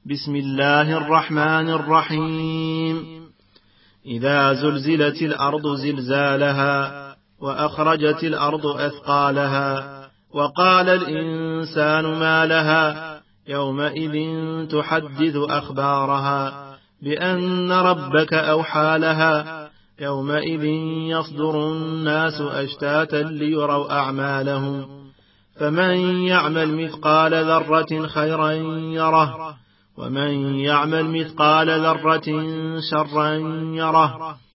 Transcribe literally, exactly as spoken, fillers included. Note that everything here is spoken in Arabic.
بسم الله الرحمن الرحيم إذا زلزلت الأرض زلزالها وأخرجت الأرض أثقالها وقال الإنسان ما لها يومئذ تحدث أخبارها بأن ربك أوحى لها يومئذ يصدر الناس أشتاتا ليروا أعمالهم فمن يعمل مثقال ذرة خيرا يره ومن يعمل مثقال ذرة شرا يره